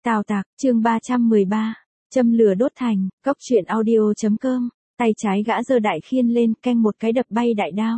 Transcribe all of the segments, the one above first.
Tào Tạc, chương 313, châm lửa đốt thành, cóc truyện audio.com, tay trái gã giơ đại khiên lên, canh một cái đập bay đại đao.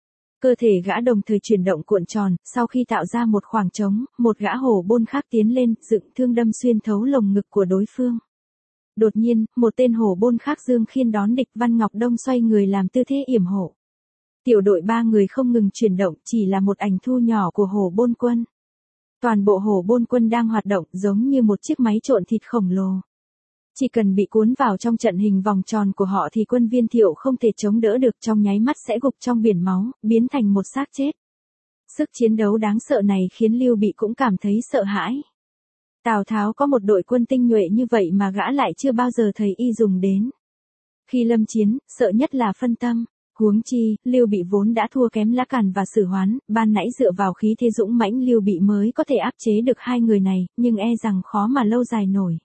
Cơ thể gã đồng thời chuyển động cuộn tròn, sau khi tạo ra một khoảng trống, một gã hổ bôn khác tiến lên, dựng thương đâm xuyên thấu lồng ngực của đối phương. Đột nhiên, một tên hổ bôn khác dương khiên đón địch. Văn Ngọc Đông xoay người làm tư thế yểm hộ. Tiểu đội 3 người không ngừng chuyển động, chỉ là một ảnh thu nhỏ của hổ bôn quân. Toàn bộ hổ bôn quân đang hoạt động giống như một chiếc máy trộn thịt khổng lồ. Chỉ cần bị cuốn vào trong trận hình vòng tròn của họ thì quân Viên Thiệu không thể chống đỡ được, trong nháy mắt sẽ gục trong biển máu, biến thành một xác chết. Sức chiến đấu đáng sợ này khiến Lưu Bị cũng cảm thấy sợ hãi. Tào Tháo có một đội quân tinh nhuệ như vậy mà gã lại chưa bao giờ thấy y dùng đến. Khi lâm chiến, sợ nhất là phân tâm. Huống chi, Lưu Bị vốn đã thua kém Lã Càn và Sử Hoán, ban nãy dựa vào khí thế dũng mãnh Lưu Bị mới có thể áp chế được hai người này, nhưng e rằng khó mà lâu dài nổi.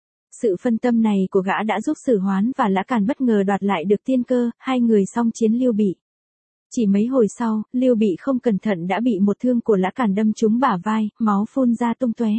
Sự phân tâm này của gã đã giúp Sử Hoán và Lã Càn bất ngờ đoạt lại được tiên cơ, hai người song chiến Lưu Bị. Chỉ mấy hồi sau, Lưu Bị không cẩn thận đã bị một thương của Lã Càn đâm trúng bả vai, máu phun ra tung tóe.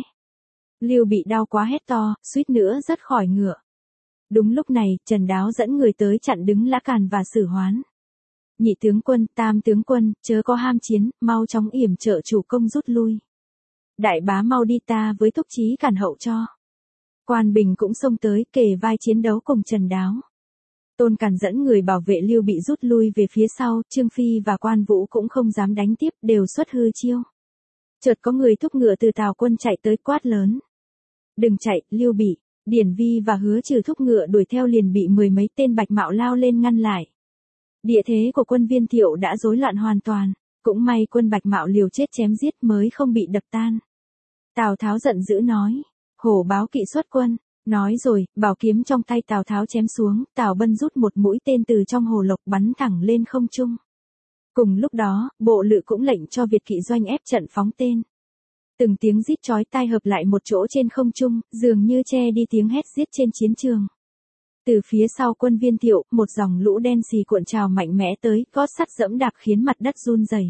Lưu Bị đau quá hét to, suýt nữa rớt khỏi ngựa. Đúng lúc này, Trần Đáo dẫn người tới chặn đứng Lã Càn và Sử Hoán. Nhị tướng quân, tam tướng quân, chớ có ham chiến, mau chóng yểm trợ chủ công rút lui. Đại bá mau đi, ta với Thúc Chí cản hậu cho. Quan Bình cũng xông tới, kề vai chiến đấu cùng Trần Đáo. Tôn Càn dẫn người bảo vệ Lưu Bị rút lui về phía sau, Trương Phi và Quan Vũ cũng không dám đánh tiếp, đều xuất hư chiêu. Chợt có người thúc ngựa từ Tào quân chạy tới quát lớn. Đừng chạy, Lưu Bị. Điển Vi và Hứa Trừ thúc ngựa đuổi theo liền bị mười mấy tên bạch mạo lao lên ngăn lại. Địa thế của quân Viên Thiệu đã rối loạn hoàn toàn, cũng may quân bạch mạo liều chết chém giết mới không bị đập tan. Tào Tháo giận dữ nói, hổ báo kỵ xuất quân, nói rồi, bảo kiếm trong tay Tào Tháo chém xuống, Tào Bân rút một mũi tên từ trong hồ lộc bắn thẳng lên không trung. Cùng lúc đó, bộ lự cũng lệnh cho Việt kỵ doanh ép trận phóng tên. Từng tiếng rít chói tai hợp lại một chỗ trên không trung, dường như che đi tiếng hét giết trên chiến trường. Từ phía sau quân Viên Thiệu, một dòng lũ đen xì cuộn trào mạnh mẽ tới, gót sắt dẫm đạp khiến mặt đất run rẩy.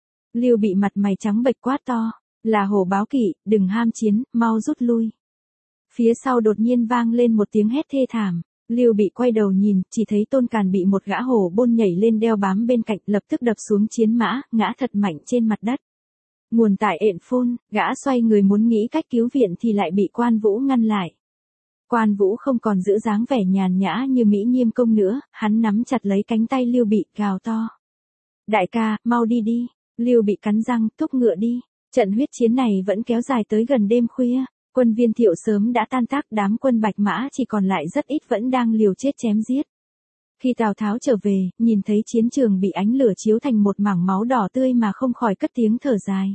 Lưu Bị mặt mày trắng bệch quát to, là hổ báo kỵ, đừng ham chiến, mau rút lui. Phía sau đột nhiên vang lên một tiếng hét thê thảm. Lưu Bị quay đầu nhìn, chỉ thấy Tôn Càn bị một gã hổ bôn nhảy lên đeo bám bên cạnh, lập tức đập xuống chiến mã, ngã thật mạnh trên mặt đất. Nguồn tại ện phun, gã xoay người muốn nghĩ cách cứu viện thì lại bị Quan Vũ ngăn lại. Quan Vũ không còn giữ dáng vẻ nhàn nhã như Mỹ Nhiêm công nữa, hắn nắm chặt lấy cánh tay Lưu Bị, gào to. Đại ca, mau đi đi. Lưu Bị cắn răng, thúc ngựa đi. Trận huyết chiến này vẫn kéo dài tới gần đêm khuya. Quân Viên Thiệu sớm đã tan tác, đám quân bạch mã chỉ còn lại rất ít vẫn đang liều chết chém giết. Khi Tào Tháo trở về, nhìn thấy chiến trường bị ánh lửa chiếu thành một mảng máu đỏ tươi mà không khỏi cất tiếng thở dài.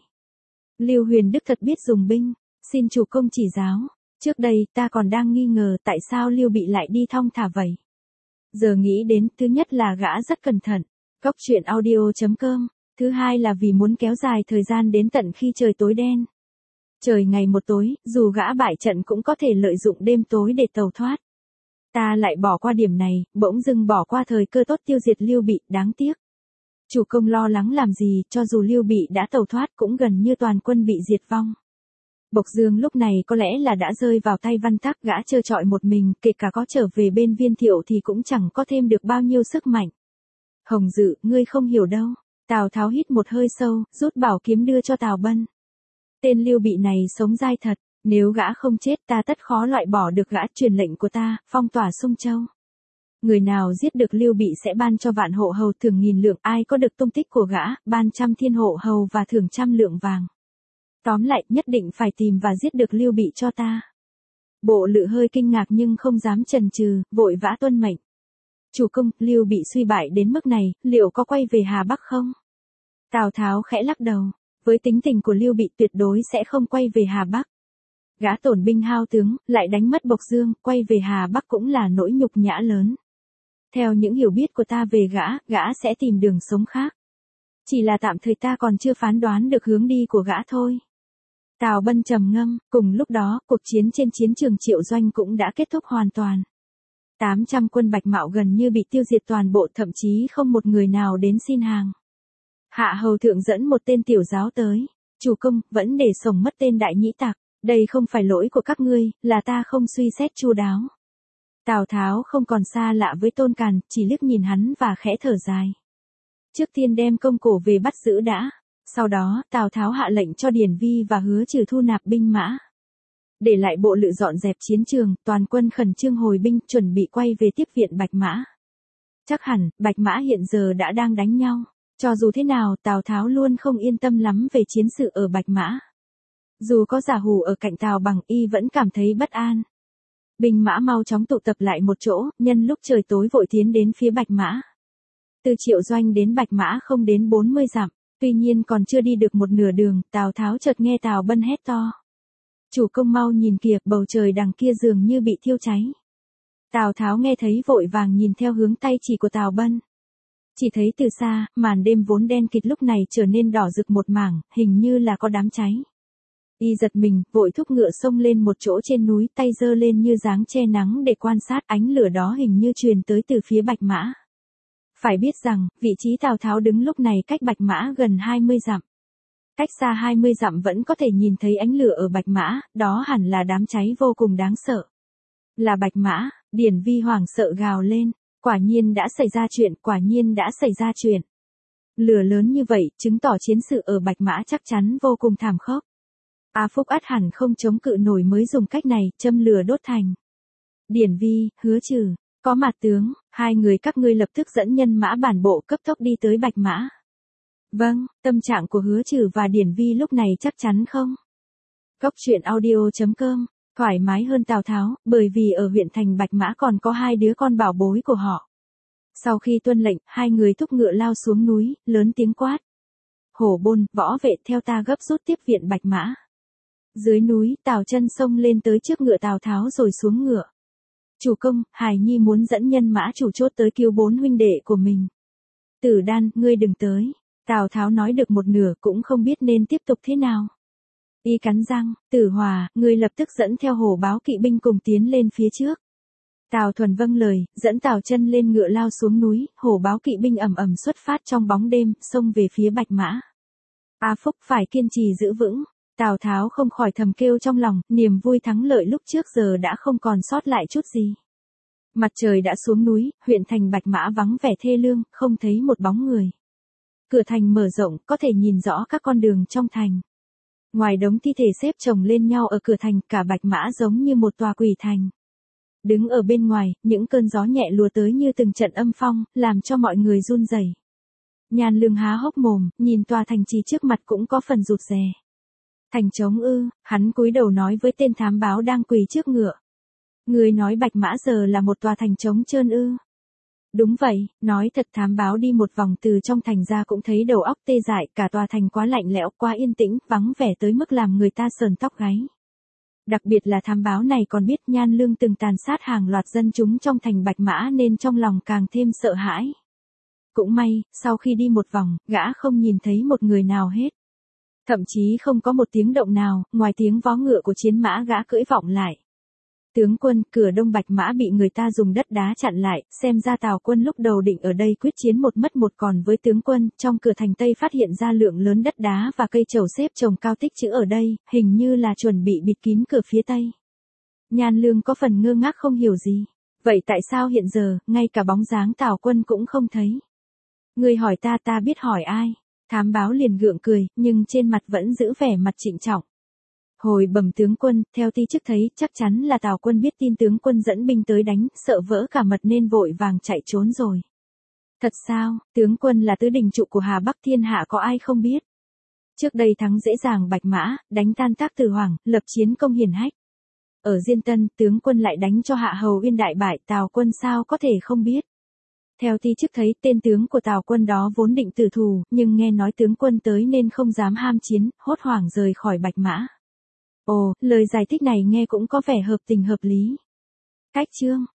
Lưu Huyền Đức thật biết dùng binh, xin chủ công chỉ giáo. Trước đây, ta còn đang nghi ngờ tại sao Lưu Bị lại đi thong thả vậy. Giờ nghĩ đến, thứ nhất là gã rất cẩn thận, cóc truyện audio.com, thứ hai là vì muốn kéo dài thời gian đến tận khi trời tối đen. Trời ngày một tối, dù gã bại trận cũng có thể lợi dụng đêm tối để tẩu thoát. Ta lại bỏ qua điểm này, bỗng dưng bỏ qua thời cơ tốt tiêu diệt Lưu Bị, đáng tiếc. Chủ công lo lắng làm gì, cho dù Lưu Bị đã tẩu thoát cũng gần như toàn quân bị diệt vong. Bộc Dương lúc này có lẽ là đã rơi vào tay Văn Tắc, gã trơ trọi một mình, kể cả có trở về bên Viên Thiệu thì cũng chẳng có thêm được bao nhiêu sức mạnh. Hồng Dự, ngươi không hiểu đâu. Tào Tháo hít một hơi sâu, rút bảo kiếm đưa cho Tào Bân. Tên Lưu Bị này sống dai thật, nếu gã không chết ta tất khó loại bỏ được gã. Truyền lệnh của ta, phong tỏa Sung Châu. Người nào giết được Lưu Bị sẽ ban cho vạn hộ hầu thưởng 1000 lượng, ai có được tung tích của gã, ban 100 thiên hộ hầu và thưởng 100 lượng vàng. Tóm lại, nhất định phải tìm và giết được Lưu Bị cho ta. Bộ lự hơi kinh ngạc nhưng không dám chần chừ, vội vã tuân mệnh. Chủ công, Lưu Bị suy bại đến mức này, liệu có quay về Hà Bắc không? Tào Tháo khẽ lắc đầu, với tính tình của Lưu Bị tuyệt đối sẽ không quay về Hà Bắc. Gã tổn binh hao tướng, lại đánh mất Bộc Dương, quay về Hà Bắc cũng là nỗi nhục nhã lớn. Theo những hiểu biết của ta về gã sẽ tìm đường sống khác. Chỉ là tạm thời ta còn chưa phán đoán được hướng đi của gã thôi. Tào Bân trầm ngâm, cùng lúc đó, cuộc chiến trên chiến trường Triệu Doanh cũng đã kết thúc hoàn toàn. 800 quân bạch mạo gần như bị tiêu diệt toàn bộ, thậm chí không một người nào đến xin hàng. Hạ hầu thượng dẫn một tên tiểu giáo tới. Chủ công, vẫn để sổng mất tên đại nhĩ tặc. Đây không phải lỗi của các ngươi, là ta không suy xét chu đáo. Tào Tháo không còn xa lạ với Tôn Càn, chỉ liếc nhìn hắn và khẽ thở dài. Trước tiên đem công cổ về bắt giữ đã. Sau đó, Tào Tháo hạ lệnh cho Điển Vi và Hứa Trừ thu nạp binh mã. Để lại bộ lự dọn dẹp chiến trường, toàn quân khẩn trương hồi binh, chuẩn bị quay về tiếp viện Bạch Mã. Chắc hẳn, Bạch Mã hiện giờ đã đang đánh nhau. Cho dù thế nào, Tào Tháo luôn không yên tâm lắm về chiến sự ở Bạch Mã. Dù có Giả Hủ ở cạnh Tào Bằng, y vẫn cảm thấy bất an. Binh mã mau chóng tụ tập lại một chỗ, nhân lúc trời tối vội tiến đến phía Bạch Mã. Từ Triệu Doanh đến Bạch Mã không đến 40 dặm, tuy nhiên còn chưa đi được một nửa đường, Tào Tháo chợt nghe Tào Bân hét to. Chủ công mau nhìn kìa, bầu trời đằng kia dường như bị thiêu cháy. Tào Tháo nghe thấy vội vàng nhìn theo hướng tay chỉ của Tào Bân. Chỉ thấy từ xa, màn đêm vốn đen kịt lúc này trở nên đỏ rực một mảng, hình như là có đám cháy. Y giật mình, vội thúc ngựa xông lên một chỗ trên núi, tay giơ lên như dáng che nắng để quan sát, ánh lửa đó hình như truyền tới từ phía Bạch Mã. Phải biết rằng, vị trí Tào Tháo đứng lúc này cách Bạch Mã gần 20 dặm. Cách xa 20 dặm vẫn có thể nhìn thấy ánh lửa ở Bạch Mã, đó hẳn là đám cháy vô cùng đáng sợ. Là Bạch Mã, Điển Vi hoảng sợ gào lên, quả nhiên đã xảy ra chuyện, quả nhiên đã xảy ra chuyện. Lửa lớn như vậy, chứng tỏ chiến sự ở Bạch Mã chắc chắn vô cùng thảm khốc. A Phúc ắt hẳn không chống cự nổi mới dùng cách này, châm lửa đốt thành. Điển Vi, Hứa Trừ, có mặt tướng, hai người các ngươi lập tức dẫn nhân mã bản bộ cấp tốc đi tới Bạch Mã. Vâng, tâm trạng của Hứa Trừ và Điển Vi lúc này chắc chắn không? Góc truyện audio.com, thoải mái hơn Tào Tháo, bởi vì ở huyện thành Bạch Mã còn có hai đứa con bảo bối của họ. Sau khi tuân lệnh, hai người thúc ngựa lao xuống núi, lớn tiếng quát. Hổ Bôn, võ vệ theo ta gấp rút tiếp viện Bạch Mã. Dưới núi, Tào Chân xông lên tới trước ngựa Tào Tháo rồi xuống ngựa. Chủ công, Hải Nhi muốn dẫn nhân mã chủ chốt tới cứu 4 huynh đệ của mình. Tử Đan, ngươi đừng tới. Tào Tháo nói được một nửa cũng không biết nên tiếp tục thế nào. Y cắn răng, Tử Hòa, ngươi lập tức dẫn theo Hổ Báo kỵ binh cùng tiến lên phía trước. Tào Thuần vâng lời, dẫn Tào Chân lên ngựa lao xuống núi, Hổ Báo kỵ binh ầm ầm xuất phát trong bóng đêm, xông về phía Bạch Mã. A Phúc phải kiên trì giữ vững. Tào Tháo không khỏi thầm kêu trong lòng, niềm vui thắng lợi lúc trước giờ đã không còn sót lại chút gì. Mặt trời đã xuống núi, huyện thành Bạch Mã vắng vẻ thê lương, không thấy một bóng người. Cửa thành mở rộng, có thể nhìn rõ các con đường trong thành. Ngoài đống thi thể xếp chồng lên nhau ở cửa thành, cả Bạch Mã giống như một tòa quỷ thành. Đứng ở bên ngoài, những cơn gió nhẹ lùa tới như từng trận âm phong, làm cho mọi người run rẩy. Nhan Lương há hốc mồm, nhìn tòa thành trì trước mặt cũng có phần rụt rè. Thành trống ư? Hắn cúi đầu nói với tên thám báo đang quỳ trước ngựa. Người nói Bạch Mã giờ là một tòa thành trống trơn ư? Đúng vậy, nói thật, thám báo đi một vòng từ trong thành ra cũng thấy đầu óc tê dại, cả tòa thành quá lạnh lẽo, quá yên tĩnh, vắng vẻ tới mức làm người ta sờn tóc gáy. Đặc biệt là thám báo này còn biết Nhan Lương từng tàn sát hàng loạt dân chúng trong thành Bạch Mã nên trong lòng càng thêm sợ hãi. Cũng may, sau khi đi một vòng, gã không nhìn thấy một người nào hết. Thậm chí không có một tiếng động nào, ngoài tiếng vó ngựa của chiến mã gã cưỡi vọng lại. Tướng quân, cửa đông Bạch Mã bị người ta dùng đất đá chặn lại, xem ra Tào quân lúc đầu định ở đây quyết chiến một mất một còn với tướng quân, trong cửa thành Tây phát hiện ra lượng lớn đất đá và cây trầu xếp chồng cao tích chữ ở đây, hình như là chuẩn bị bịt kín cửa phía Tây. Nhan Lương có phần ngơ ngác không hiểu gì. Vậy tại sao hiện giờ, ngay cả bóng dáng Tào quân cũng không thấy? Người hỏi ta biết hỏi ai? Thám báo liền gượng cười, nhưng trên mặt vẫn giữ vẻ mặt trịnh trọng. Hồi bẩm tướng quân, theo ti chức thấy, chắc chắn là Tào quân biết tin tướng quân dẫn binh tới đánh, sợ vỡ cả mật nên vội vàng chạy trốn rồi. Thật sao, tướng quân là tứ đình trụ của Hà Bắc thiên hạ có ai không biết. Trước đây thắng dễ dàng Bạch Mã, đánh tan Tác Từ Hoàng, lập chiến công hiển hách. Ở Diên Tân, tướng quân lại đánh cho Hạ Hầu Uyên đại bại, Tào quân sao có thể không biết. Theo ti chức thấy, tên tướng của Tào quân đó vốn định tử thù, nhưng nghe nói tướng quân tới nên không dám ham chiến, hốt hoảng rời khỏi Bạch Mã. Ồ, lời giải thích này nghe cũng có vẻ hợp tình hợp lý. Cách chương